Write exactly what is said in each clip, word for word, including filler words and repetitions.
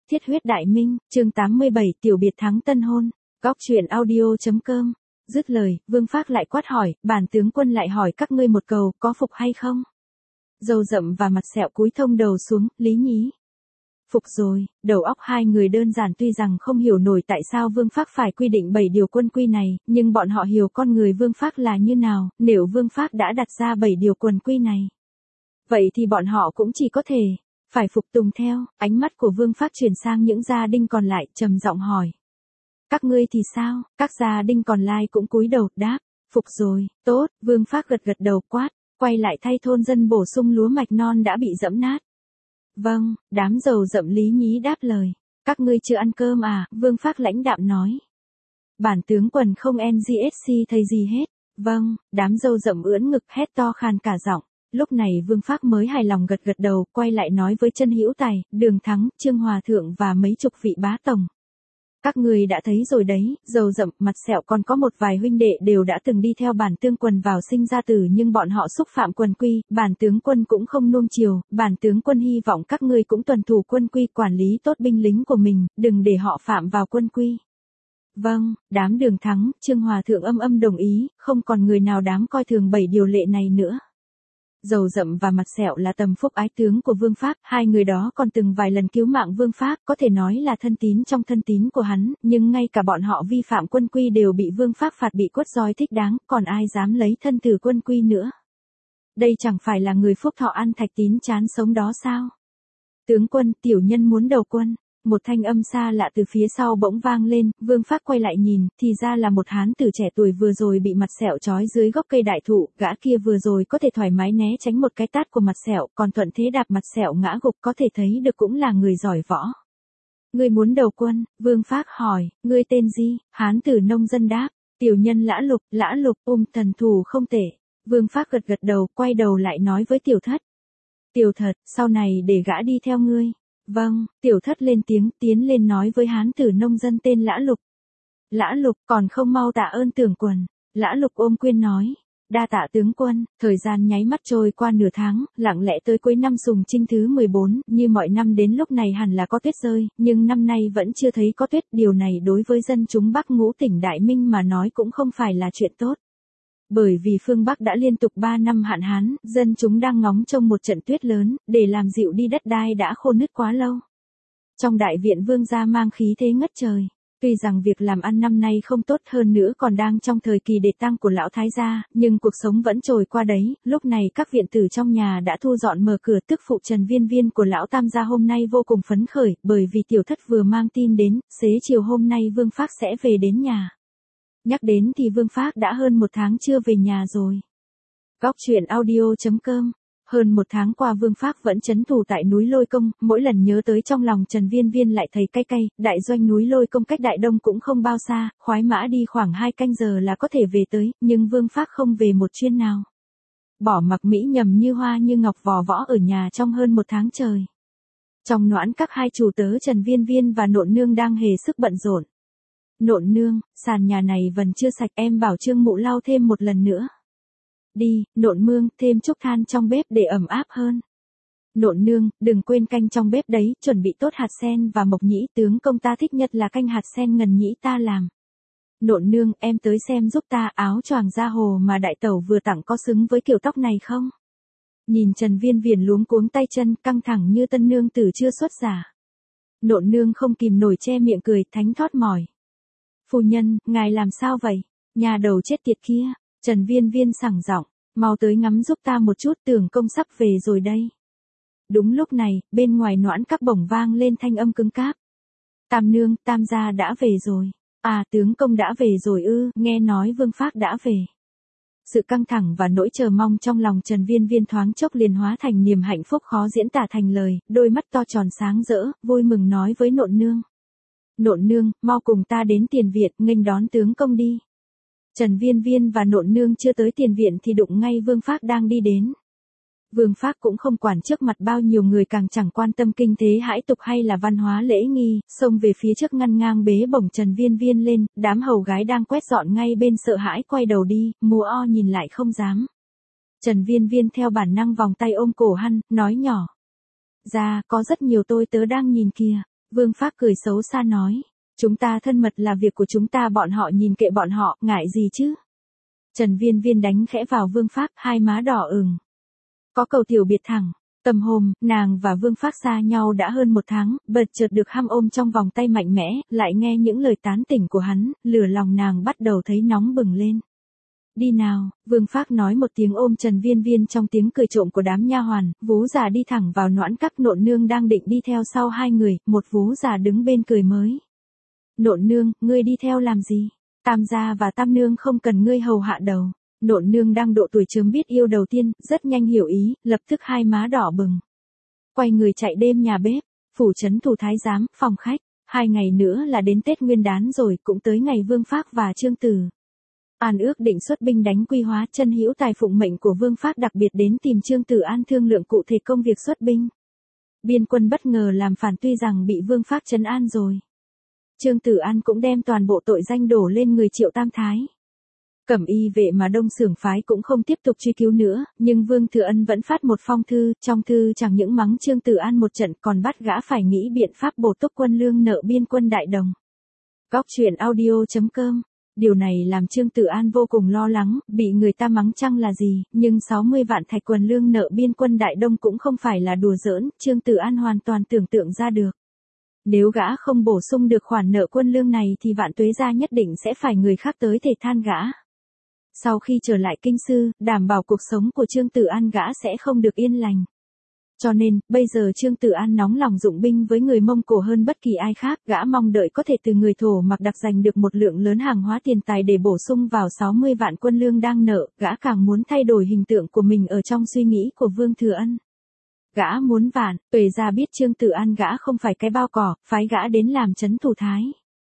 Thiết huyết đại minh, chương tám mươi bảy, tiểu biệt thắng tân hôn. Góc truyện audio chấm com. Dứt lời, Vương Phác lại quát hỏi, bản tướng quân lại hỏi các ngươi một câu, có phục hay không? Râu rậm và mặt sẹo cúi thông đầu xuống, Lý Nhí. Phục rồi. Đầu óc hai người đơn giản, tuy rằng không hiểu nổi tại sao Vương Phác phải quy định bảy điều quân quy này, nhưng bọn họ hiểu con người Vương Phác là như nào, nếu Vương Phác đã đặt ra bảy điều quân quy này. Vậy thì bọn họ cũng chỉ có thể phải phục tùng theo. Ánh mắt của Vương Phác chuyển sang những gia đinh còn lại, trầm giọng hỏi. Các ngươi thì sao? Các gia đinh còn lại cũng cúi đầu, đáp. Phục rồi. Tốt. Vương Phác gật gật đầu, quát. Quay lại thay thôn dân bổ sung lúa mạch non đã bị dẫm nát. Vâng. Đám râu rậm Lý Nhí đáp lời. Các ngươi chưa ăn cơm à? Vương Phác lãnh đạm nói. Bản tướng quân không en giê ét xê thấy gì hết. Vâng. Đám râu rậm ưỡn ngực hét to khan cả giọng. Lúc này Vương Phác mới hài lòng gật gật đầu, quay lại nói với Chân Hữu Tài, Đường Thắng, Trương Hòa Thượng và mấy chục vị bá tổng. Các người đã thấy rồi đấy, râu rậm, mặt sẹo còn có một vài huynh đệ đều đã từng đi theo bản tướng quân vào sinh ra tử, nhưng bọn họ xúc phạm quân quy, bản tướng quân cũng không nuông chiều, bản tướng quân hy vọng các ngươi cũng tuân thủ quân quy, quản lý tốt binh lính của mình, đừng để họ phạm vào quân quy. Vâng. Đám Đường Thắng, Trương Hòa Thượng âm âm đồng ý, không còn người nào dám coi thường bảy điều lệ này nữa. Râu rậm và mặt sẹo là tầm phúc ái tướng của Vương Phác, hai người đó còn từng vài lần cứu mạng Vương Phác, có thể nói là thân tín trong thân tín của hắn, nhưng ngay cả bọn họ vi phạm quân quy đều bị Vương Phác phạt bị quất roi thích đáng, còn ai dám lấy thân từ quân quy nữa. Đây chẳng phải là người phúc thọ ăn thạch tín chán sống đó sao? Tướng quân, tiểu nhân muốn đầu quân. Một thanh âm xa lạ từ phía sau bỗng vang lên, Vương Phác quay lại nhìn, thì ra là một hán tử trẻ tuổi vừa rồi bị mặt sẹo trói dưới gốc cây đại thụ, gã kia vừa rồi có thể thoải mái né tránh một cái tát của mặt sẹo, còn thuận thế đạp mặt sẹo ngã gục, có thể thấy được cũng là người giỏi võ. Ngươi muốn đầu quân? Vương Phác hỏi. Ngươi tên gì? Hán tử nông dân đáp. Tiểu nhân Lã Lục. Lã Lục, ôm thần thù không tệ. Vương Phác gật gật đầu, quay đầu lại nói với Tiểu Thất. Tiểu Thật, sau này để gã đi theo ngươi. Vâng. Tiểu Thất lên tiếng, tiến lên nói với hán tử nông dân tên Lã Lục. Lã Lục, còn không mau tạ ơn tưởng quần. Lã Lục ôm quyền nói. Đa tạ tướng quân. Thời gian nháy mắt trôi qua nửa tháng, lặng lẽ tới cuối năm Sùng Trinh thứ mười bốn, như mọi năm đến lúc này hẳn là có tuyết rơi, nhưng năm nay vẫn chưa thấy có tuyết, điều này đối với dân chúng Bắc Ngũ tỉnh Đại Minh mà nói cũng không phải là chuyện tốt. Bởi vì phương Bắc đã liên tục ba năm hạn hán, dân chúng đang ngóng trông một trận tuyết lớn, để làm dịu đi đất đai đã khô nứt quá lâu. Trong đại viện Vương gia mang khí thế ngất trời. Tuy rằng việc làm ăn năm nay không tốt, hơn nữa còn đang trong thời kỳ đệ tang của lão thái gia, nhưng cuộc sống vẫn trôi qua đấy. Lúc này các viện tử trong nhà đã thu dọn mở cửa, tức phụ Trần Viên Viên của lão tam gia hôm nay vô cùng phấn khởi, bởi vì Tiểu Thất vừa mang tin đến, xế chiều hôm nay Vương Phác sẽ về đến nhà. Nhắc đến thì Vương Phác đã hơn một tháng chưa về nhà rồi. Góc truyện audio chấm com. Hơn một tháng qua Vương Phác vẫn trấn thủ tại núi Lôi Công, mỗi lần nhớ tới trong lòng Trần Viên Viên lại thấy cay cay. Đại doanh núi Lôi Công cách Đại Đông cũng không bao xa, khoái mã đi khoảng hai canh giờ là có thể về tới, nhưng Vương Phác không về một chuyến nào. Bỏ mặc Mỹ Nhầm như hoa như ngọc vò võ ở nhà trong hơn một tháng trời. Trong Noãn các hai chủ tớ Trần Viên Viên và Nộn Nương đang hề sức bận rộn. Nộn Nương, sàn nhà này vẫn chưa sạch, em bảo Trương Mụ lau thêm một lần nữa. Đi. Nộn Mương, thêm chút than trong bếp để ẩm áp hơn. Nộn Nương, đừng quên canh trong bếp đấy, chuẩn bị tốt hạt sen và mộc nhĩ, tướng công ta thích nhất là canh hạt sen ngần nhĩ ta làm. Nộn Nương, em tới xem giúp ta, áo choàng da hồ mà đại tẩu vừa tặng có xứng với kiểu tóc này không? Nhìn Trần Viên Viên luống cuống tay chân, căng thẳng như tân nương tử chưa xuất giá. Nộn Nương không kìm nổi che miệng cười, thánh thót mỏi. Phu nhân, ngài làm sao vậy? Nhà đầu chết tiệt kia. Trần Viên Viên sảng giọng, mau tới ngắm giúp ta một chút, tưởng công sắp về rồi đây. Đúng lúc này, bên ngoài Noãn các bổng vang lên thanh âm cứng cáp. Tam nương, tam gia đã về rồi. À, tướng công đã về rồi ư? Nghe nói Vương Phác đã về. Sự căng thẳng và nỗi chờ mong trong lòng Trần Viên Viên thoáng chốc liền hóa thành niềm hạnh phúc khó diễn tả thành lời, đôi mắt to tròn sáng rỡ, vui mừng nói với Nộn Nương. Nộn Nương, mau cùng ta đến tiền viện, nghênh đón tướng công đi. Trần Viên Viên và Nộn Nương chưa tới tiền viện thì đụng ngay Vương Phác đang đi đến. Vương Phác cũng không quản trước mặt bao nhiêu người, càng chẳng quan tâm kinh thế hãi tục hay là văn hóa lễ nghi, xông về phía trước ngăn ngang bế bổng Trần Viên Viên lên, đám hầu gái đang quét dọn ngay bên sợ hãi quay đầu đi, mùa o nhìn lại không dám. Trần Viên Viên theo bản năng vòng tay ôm cổ hắn, nói nhỏ. Ra, có rất nhiều tôi tớ đang nhìn kìa. Vương Phác cười xấu xa nói. Chúng ta thân mật là việc của chúng ta, bọn họ nhìn kệ bọn họ, ngại gì chứ? Trần Viên Viên đánh khẽ vào Vương Phác, hai má đỏ ửng. Có cầu tiểu biệt thẳng. Tầm hôm, nàng và Vương Phác xa nhau đã hơn một tháng, bật chợt được hăm ôm trong vòng tay mạnh mẽ, lại nghe những lời tán tỉnh của hắn, lửa lòng nàng bắt đầu thấy nóng bừng lên. Đi nào, Vương Phác nói một tiếng ôm Trần Viên Viên trong tiếng cười trộm của đám nha hoàn, vú già đi thẳng vào noãn các. Nộn nương đang định đi theo sau hai người, một vú già đứng bên cười mới. Nộn nương, ngươi đi theo làm gì? Tam gia và tam nương không cần ngươi hầu hạ đầu. Nộn nương đang độ tuổi chớm biết yêu đầu tiên, rất nhanh hiểu ý, lập tức hai má đỏ bừng. Quay người chạy đêm nhà bếp, phủ trấn thủ thái giám, phòng khách. Hai ngày nữa là đến Tết Nguyên Đán rồi, cũng tới ngày Vương Phác và Trương Tử An ước định xuất binh đánh Quy Hóa. Chân Hữu Tài phụng mệnh của Vương Phác đặc biệt đến tìm Trương Tử An thương lượng cụ thể công việc xuất binh. Biên quân bất ngờ làm phản, tuy rằng bị Vương Phác trấn an rồi. Trương Tử An cũng đem toàn bộ tội danh đổ lên người Triệu Tam Thái. Cẩm y vệ mà Đông Xưởng phái cũng không tiếp tục truy cứu nữa, nhưng Vương Thừa Ân vẫn phát một phong thư, trong thư chẳng những mắng Trương Tử An một trận còn bắt gã phải nghĩ biện pháp bổ túc quân lương nợ biên quân Đại Đồng. Góc truyện audio chấm com. Điều này làm Trương Tử An vô cùng lo lắng, bị người ta mắng chăng là gì, nhưng sáu mươi vạn thạch quần lương nợ biên quân Đại Đông cũng không phải là đùa giỡn, Trương Tử An hoàn toàn tưởng tượng ra được. Nếu gã không bổ sung được khoản nợ quân lương này thì Vạn Tuế gia nhất định sẽ phải người khác tới thể than gã. Sau khi trở lại kinh sư, đảm bảo cuộc sống của Trương Tử An gã sẽ không được yên lành. Cho nên, bây giờ Trương Tử An nóng lòng dụng binh với người Mông Cổ hơn bất kỳ ai khác, gã mong đợi có thể từ người Thổ Mặc đặc giành được một lượng lớn hàng hóa tiền tài để bổ sung vào sáu mươi vạn quân lương đang nợ, gã càng muốn thay đổi hình tượng của mình ở trong suy nghĩ của Vương Thừa Ân. Gã muốn Vạn Tuế gia biết Trương Tử An gã không phải cái bao cỏ, phái gã đến làm trấn thủ thái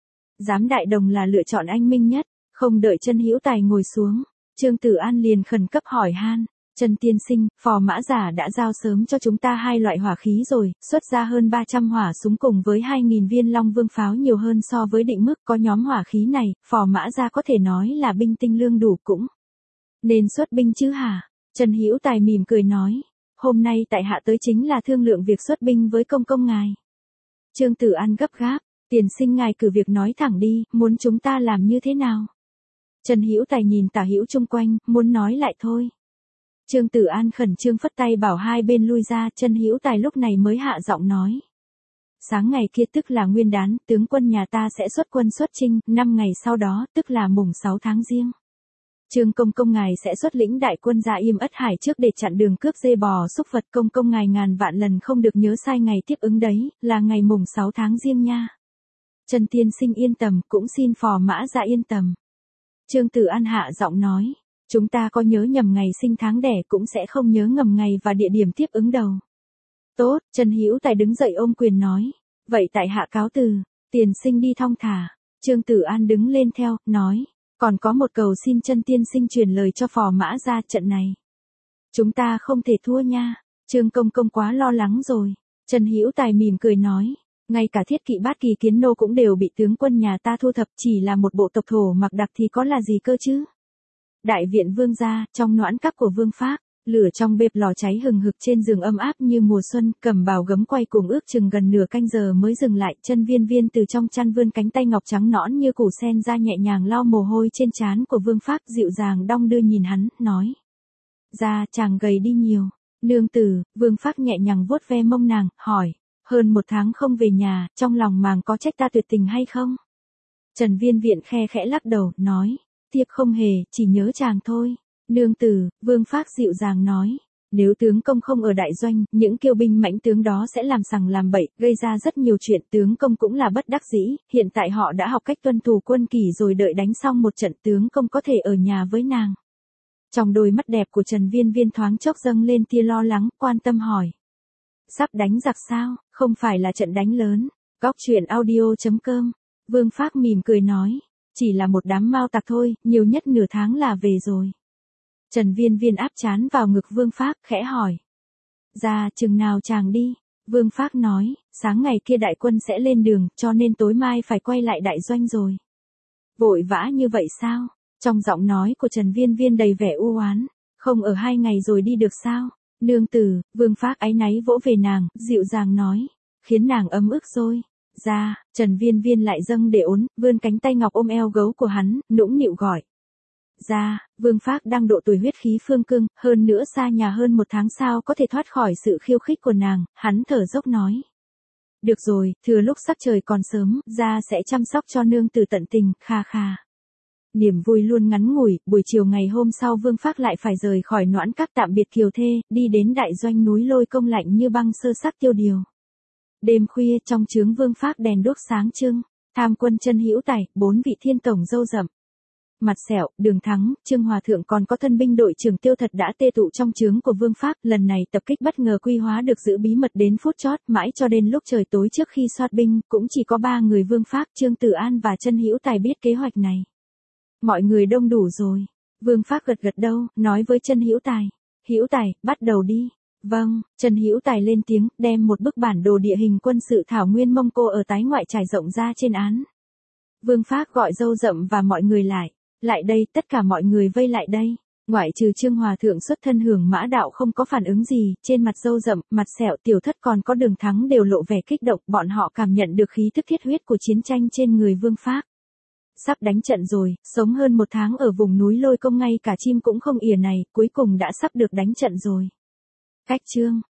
giám Đại Đồng là lựa chọn anh minh nhất. Không đợi Chân Hữu Tài ngồi xuống, Trương Tử An liền khẩn cấp hỏi han. Trần tiên sinh, phò mã giả đã giao sớm cho chúng ta hai loại hỏa khí rồi, xuất ra hơn ba trăm hỏa súng cùng với hai nghìn viên Long Vương pháo nhiều hơn so với định mức. Có nhóm hỏa khí này, phò mã gia có thể nói là binh tinh lương đủ cũng nên xuất binh chứ hả? Trần Hữu Tài mỉm cười nói, hôm nay tại hạ tới chính là thương lượng việc xuất binh với công công ngài. Trương Tử An gấp gáp, tiền sinh ngài cử việc nói thẳng đi, muốn chúng ta làm như thế nào? Trần Hữu Tài nhìn tả hữu chung quanh, muốn nói lại thôi. Trương Tử An khẩn trương phất tay bảo hai bên lui ra, Trần Hữu Tài lúc này mới hạ giọng nói. Sáng ngày kia tức là Nguyên Đán, tướng quân nhà ta sẽ xuất quân xuất chinh, năm ngày sau đó, tức là mùng sáu tháng Giêng. Trương công công ngài sẽ xuất lĩnh đại quân ra Yêm Ất Hải trước để chặn đường cướp dê bò xúc vật. Công công ngài ngàn vạn lần không được nhớ sai ngày tiếp ứng đấy, là ngày mùng sáu tháng Giêng nha. Trần tiên sinh yên tâm, cũng xin phò mã ra yên tâm. Trương Tử An hạ giọng nói, chúng ta có nhớ nhầm ngày sinh tháng đẻ cũng sẽ không nhớ ngầm ngày và địa điểm tiếp ứng đâu. Tốt, Trần Hữu Tài đứng dậy ôm quyền nói, vậy tại hạ cáo từ, tiền sinh đi thong thả. Trương Tử An đứng lên theo, nói, còn có một cầu xin Trần tiên sinh truyền lời cho phò mã ra, trận này chúng ta không thể thua nha. Trương công công quá lo lắng rồi. Trần Hữu Tài mỉm cười nói, ngay cả Thiết Kỵ Bát Kỳ Kiến nô cũng đều bị tướng quân nhà ta thu thập, chỉ là một bộ tộc Thổ Mặc đặc thì có là gì cơ chứ? Đại viện Vương gia, trong noãn các của Vương Phác, lửa trong bếp lò cháy hừng hực, trên giường ấm áp như mùa xuân. Cẩm Bào gấm quay cùng ước chừng gần nửa canh giờ mới dừng lại. Chân Viên Viên từ trong chăn vươn cánh tay ngọc trắng nõn như củ sen ra, nhẹ nhàng lau mồ hôi trên trán của Vương Phác, dịu dàng đong đưa nhìn hắn, nói: "Da chàng gầy đi nhiều." "Nương tử." Vương Phác nhẹ nhàng vuốt ve mông nàng, hỏi: "Hơn một tháng không về nhà, trong lòng màng có trách ta tuyệt tình hay không?" Trần Viên Viện khe khẽ lắc đầu, nói: "Thiếp không hề, chỉ nhớ chàng thôi." "Nương tử." Vương Phác dịu dàng nói, "nếu tướng công không ở đại doanh, những kiêu binh mãnh tướng đó sẽ làm sằng làm bậy, gây ra rất nhiều chuyện. Tướng công cũng là bất đắc dĩ, hiện tại họ đã học cách tuân thủ quân kỷ rồi, đợi đánh xong một trận tướng công có thể ở nhà với nàng." Trong đôi mắt đẹp của Trần Viên Viên thoáng chốc dâng lên tia lo lắng, quan tâm hỏi: "Sắp đánh giặc sao? Không phải là trận đánh lớn?" Góc truyện audio chấm com. Vương Phác mỉm cười nói: "Chỉ là một đám mao tặc thôi, nhiều nhất nửa tháng là về rồi." Trần Viên Viên áp trán vào ngực Vương Phác, khẽ hỏi: "Ra chừng nào chàng đi?" Vương Phác nói: "Sáng ngày kia đại quân sẽ lên đường, cho nên tối mai phải quay lại đại doanh rồi." "Vội vã như vậy sao?" Trong giọng nói của Trần Viên Viên đầy vẻ u oán. "Không ở hai ngày rồi đi được sao?" "Nương tử." Vương Phác áy náy vỗ về nàng, dịu dàng nói, khiến nàng ấm ức rồi. Ra, Trần Viên Viên lại dâng để ốn, vươn cánh tay ngọc ôm eo gấu của hắn, nũng nịu gọi. Ra, Vương Phác đang độ tuổi huyết khí phương cương, hơn nữa xa nhà hơn một tháng sao có thể thoát khỏi sự khiêu khích của nàng, hắn thở dốc nói. Được rồi, thừa lúc sắc trời còn sớm, ra sẽ chăm sóc cho nương từ tận tình, kha kha. Niềm vui luôn ngắn ngủi, buổi chiều ngày hôm sau Vương Phác lại phải rời khỏi Noãn Các tạm biệt kiều thê, đi đến đại doanh núi Lôi Công lạnh như băng sơ sắc Tiêu Điều. Đêm khuya trong trướng Vương Phác đèn đuốc sáng trưng, tham quân Chân Hữu Tài, bốn vị thiên tổng dâu rậm. Mặt Sẹo, Đường Thắng, Trương Hòa Thượng còn có thân binh đội trưởng Tiêu Thật đã tê tụ trong trướng của Vương Phác, lần này tập kích bất ngờ Quy Hóa được giữ bí mật đến phút chót, mãi cho đến lúc trời tối trước khi soát binh, cũng chỉ có ba người Vương Phác, Trương Tử An và Chân Hữu Tài biết kế hoạch này. Mọi người đông đủ rồi. Vương Phác gật gật đầu, nói với Chân Hữu Tài. Hữu Tài, bắt đầu đi. Vâng, Chân Hữu Tài lên tiếng, đem một bức bản đồ địa hình quân sự thảo nguyên Mông Cô ở tái ngoại trải rộng ra trên án. Vương Phác gọi dâu rậm và mọi người lại. Lại đây, tất cả mọi người vây lại đây. Ngoại trừ Trương Hòa Thượng xuất thân hưởng mã đạo không có phản ứng gì, trên mặt dâu rậm, mặt Sẹo, Tiểu Thất còn có Đường Thắng đều lộ vẻ kích động, bọn họ cảm nhận được khí thức thiết huyết của chiến tranh trên người Vương Phác. Sắp đánh trận rồi, sống hơn một tháng ở vùng núi Lôi Công ngay cả chim cũng không ỉa này, cuối cùng đã sắp được đánh trận rồi. Cách chương